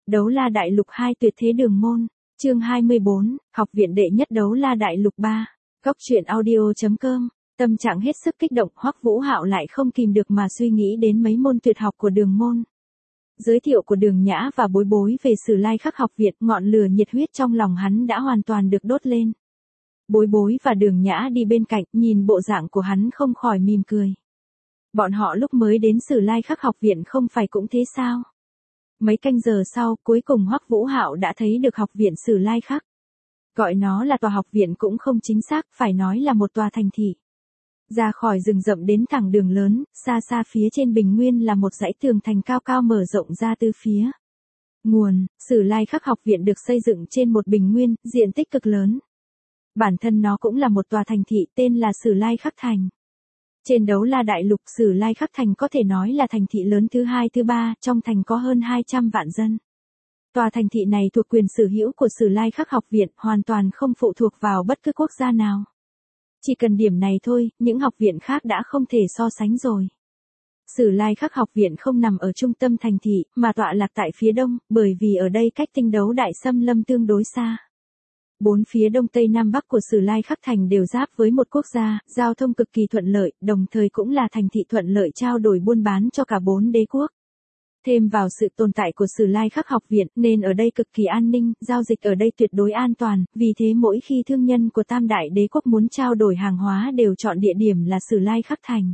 Đấu La Đại Lục 2 tuyệt thế đường môn, chương 24, học viện đệ nhất Đấu La Đại Lục 3. Góc truyện audio.com. Tâm trạng hết sức kích động, Hoắc Vũ Hạo lại không kìm được mà suy nghĩ đến mấy môn tuyệt học của đường môn. Giới thiệu của Đường Nhã và Bối Bối về Sử Lai Khắc học viện, ngọn lửa nhiệt huyết trong lòng hắn đã hoàn toàn được đốt lên. Bối Bối và Đường Nhã đi bên cạnh, nhìn bộ dạng của hắn không khỏi mỉm cười. Bọn họ lúc mới đến Sử Lai Khắc học viện không phải cũng thế sao? Mấy canh giờ sau, cuối cùng Hoắc Vũ Hạo đã thấy được học viện Sử Lai Khắc. Gọi nó là tòa học viện cũng không chính xác, phải nói là một tòa thành thị. Ra khỏi rừng rậm đến thẳng đường lớn, xa xa phía trên bình nguyên là một dãy tường thành cao cao mở rộng ra từ phía. Nguồn, Sử Lai Khắc học viện được xây dựng trên một bình nguyên, diện tích cực lớn. Bản thân nó cũng là một tòa thành thị tên là Sử Lai Khắc Thành. Trên Đấu La Đại Lục, Sử Lai Khắc Thành có thể nói là thành thị lớn thứ hai thứ ba, trong thành có hơn 200 vạn dân. Tòa thành thị này thuộc quyền sở hữu của Sử Lai Khắc học viện, hoàn toàn không phụ thuộc vào bất cứ quốc gia nào. Chỉ cần điểm này thôi, những học viện khác đã không thể so sánh rồi. Sử Lai Khắc học viện không nằm ở trung tâm thành thị, mà tọa lạc tại phía đông, bởi vì ở đây cách Tinh Đấu Đại Xâm Lâm tương đối xa. Bốn phía đông tây nam bắc của Sử Lai Khắc Thành đều giáp với một quốc gia, giao thông cực kỳ thuận lợi, đồng thời cũng là thành thị thuận lợi trao đổi buôn bán cho cả bốn đế quốc. Thêm vào sự tồn tại của Sử Lai Khắc học viện, nên ở đây cực kỳ an ninh, giao dịch ở đây tuyệt đối an toàn, vì thế mỗi khi thương nhân của Tam Đại Đế quốc muốn trao đổi hàng hóa đều chọn địa điểm là Sử Lai Khắc Thành.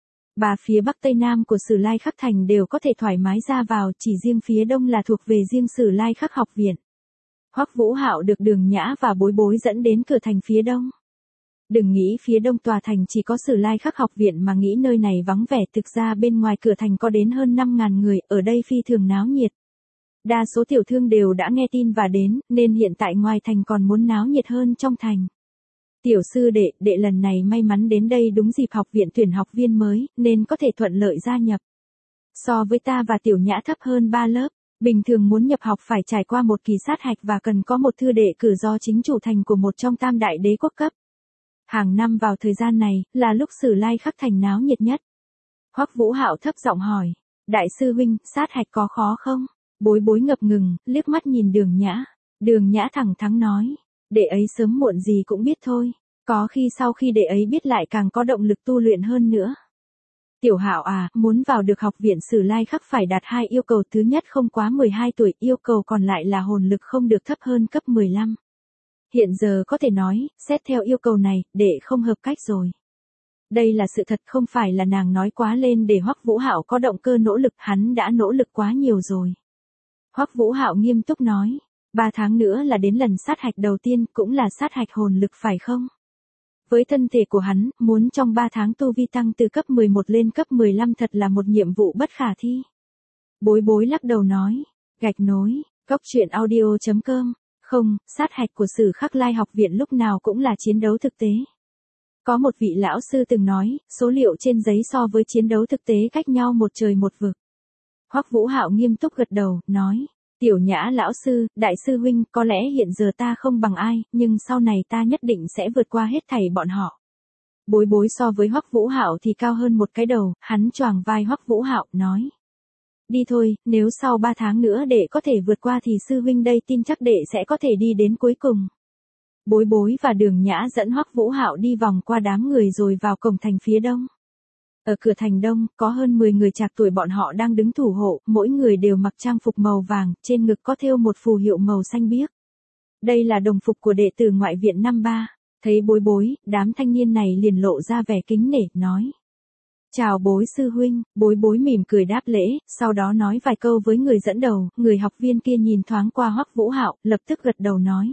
Ba phía bắc tây nam của Sử Lai Khắc Thành đều có thể thoải mái ra vào, chỉ riêng phía đông là thuộc về riêng Sử Lai Khắc học viện. Hoắc Vũ Hạo được Đường Nhã và Bối Bối dẫn đến cửa thành phía đông. Đừng nghĩ phía đông tòa thành chỉ có Sử Lai Khắc học viện mà nghĩ nơi này vắng vẻ, thực ra bên ngoài cửa thành có đến hơn 5.000 người, ở đây phi thường náo nhiệt. Đa số tiểu thương đều đã nghe tin và đến, nên hiện tại ngoài thành còn muốn náo nhiệt hơn trong thành. Tiểu sư đệ lần này may mắn đến đây đúng dịp học viện tuyển học viên mới, nên có thể thuận lợi gia nhập. So với ta và Tiểu Nhã thấp hơn 3 lớp. Bình thường muốn nhập học phải trải qua một kỳ sát hạch và cần có một thư đệ cử do chính chủ thành của một trong Tam Đại Đế quốc cấp. Hàng năm vào thời gian này, là lúc Sử Lai Khắc Thành náo nhiệt nhất. Hoắc Vũ Hạo thấp giọng hỏi, đại sư huynh, sát hạch có khó không? Bối Bối ngập ngừng, liếc mắt nhìn Đường Nhã. Đường Nhã thẳng thắn nói, đệ ấy sớm muộn gì cũng biết thôi, có khi sau khi đệ ấy biết lại càng có động lực tu luyện hơn nữa. Tiểu Hạo à, muốn vào được học viện Sử Lai Khắc phải đạt 2 yêu cầu, thứ nhất không quá 12 tuổi, yêu cầu còn lại là hồn lực không được thấp hơn cấp 15. Hiện giờ có thể nói, xét theo yêu cầu này, đệ không hợp cách rồi. Đây là sự thật, không phải là nàng nói quá lên để Hoắc Vũ Hạo có động cơ nỗ lực, hắn đã nỗ lực quá nhiều rồi. Hoắc Vũ Hạo nghiêm túc nói, 3 tháng nữa là đến lần sát hạch đầu tiên, cũng là sát hạch hồn lực phải không? Với thân thể của hắn, muốn trong 3 tháng tu vi tăng từ cấp 11 lên cấp 15 thật là một nhiệm vụ bất khả thi. Bối Bối lắc đầu nói, gạch nối, góc truyện audio.com, không, sát hạch của Sử Khắc Lai học viện lúc nào cũng là chiến đấu thực tế. Có một vị lão sư từng nói, số liệu trên giấy so với chiến đấu thực tế cách nhau một trời một vực. Hoắc Vũ Hạo nghiêm túc gật đầu, nói, Tiểu Nhã lão sư, đại sư huynh, có lẽ hiện giờ ta không bằng ai, nhưng sau này ta nhất định sẽ vượt qua hết thảy bọn họ. Bối Bối so với Hoắc Vũ Hạo thì cao hơn một cái đầu, hắn choàng vai Hoắc Vũ Hạo, nói. Đi thôi, nếu sau 3 tháng nữa đệ có thể vượt qua thì sư huynh đây tin chắc đệ sẽ có thể đi đến cuối cùng. Bối Bối và Đường Nhã dẫn Hoắc Vũ Hạo đi vòng qua đám người rồi vào cổng thành phía đông. Ở cửa thành đông, có hơn 10 người trạc tuổi bọn họ đang đứng thủ hộ, mỗi người đều mặc trang phục màu vàng, trên ngực có thêu một phù hiệu màu xanh biếc. Đây là đồng phục của đệ tử ngoại viện năm 3. Thấy Bối Bối, đám thanh niên này liền lộ ra vẻ kính nể, nói. Chào Bối sư huynh, Bối Bối mỉm cười đáp lễ, sau đó nói vài câu với người dẫn đầu, người học viên kia nhìn thoáng qua Hoắc Vũ Hạo, lập tức gật đầu nói.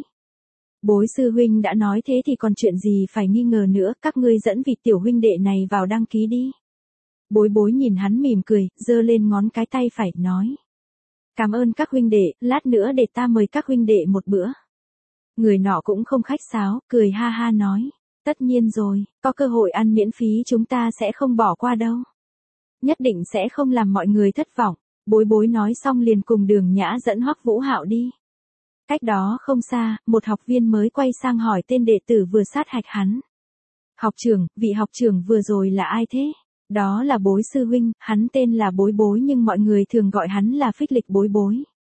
Bối sư huynh đã nói thế thì còn chuyện gì phải nghi ngờ nữa, các ngươi dẫn vị tiểu huynh đệ này vào đăng ký đi. Bối Bối nhìn hắn mỉm cười, giơ lên ngón cái tay phải, nói. Cảm ơn các huynh đệ, lát nữa để ta mời các huynh đệ một bữa. Người nọ cũng không khách sáo, cười ha ha nói. Tất nhiên rồi, có cơ hội ăn miễn phí chúng ta sẽ không bỏ qua đâu. Nhất định sẽ không làm mọi người thất vọng. Bối Bối nói xong liền cùng Đường Nhã dẫn Hoắc Vũ Hạo đi. Cách đó không xa, một học viên mới quay sang hỏi tên đệ tử vừa sát hạch hắn. Học trưởng, vị học trưởng vừa rồi là ai thế? Đó là Bối sư huynh, hắn tên là Bối Bối nhưng mọi người thường gọi hắn là Phích Lịch Bối Bối.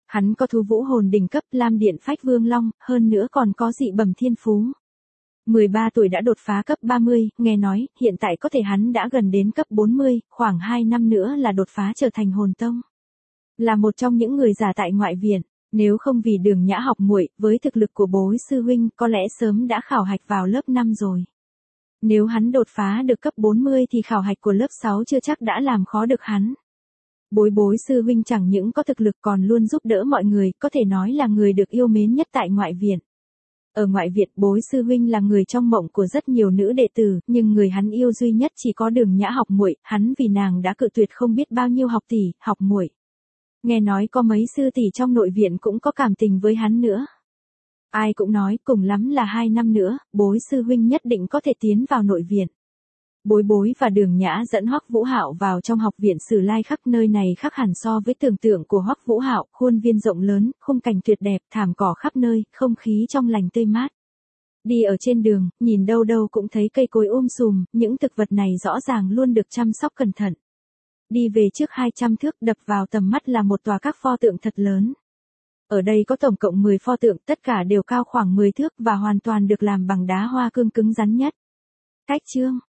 Hắn có thú vũ hồn đỉnh cấp Lam Điện Phách Vương Long, hơn nữa còn có dị bẩm thiên phú. 13 tuổi đã đột phá cấp 30, nghe nói, hiện tại có thể hắn đã gần đến cấp 40, khoảng 2 năm nữa là đột phá trở thành hồn tông. Là một trong những người già tại ngoại viện, nếu không vì Đường Nhã học muội, với thực lực của bối sư huynh có lẽ sớm đã khảo hạch vào lớp 5 rồi. Nếu hắn đột phá được cấp 40 thì khảo hạch của lớp 6 chưa chắc đã làm khó được hắn. Bối sư huynh chẳng những có thực lực còn luôn giúp đỡ mọi người, có thể nói là người được yêu mến nhất tại ngoại viện. Ở ngoại viện bối sư huynh là người trong mộng của rất nhiều nữ đệ tử, nhưng người hắn yêu duy nhất chỉ có Đường Nhã học muội, hắn vì nàng đã cự tuyệt không biết bao nhiêu học tỷ, học muội. Nghe nói có mấy sư tỷ trong nội viện cũng có cảm tình với hắn nữa. Ai cũng nói cùng lắm là 2 năm nữa, bối sư huynh nhất định có thể tiến vào nội viện. Bối và Đường Nhã dẫn Hoắc Vũ Hạo vào trong học viện Sử Lai Khắc, nơi này khác hẳn so với tưởng tượng của Hoắc Vũ Hạo, khuôn viên rộng lớn, khung cảnh tuyệt đẹp, thảm cỏ khắp nơi, không khí trong lành tươi mát. Đi ở trên đường, nhìn đâu đâu cũng thấy cây cối sùm, những thực vật này rõ ràng luôn được chăm sóc cẩn thận. Đi về trước 200 thước, đập vào tầm mắt là một tòa các pho tượng thật lớn. Ở đây có tổng cộng 10 pho tượng, tất cả đều cao khoảng 10 thước và hoàn toàn được làm bằng đá hoa cương cứng rắn nhất. Cách chương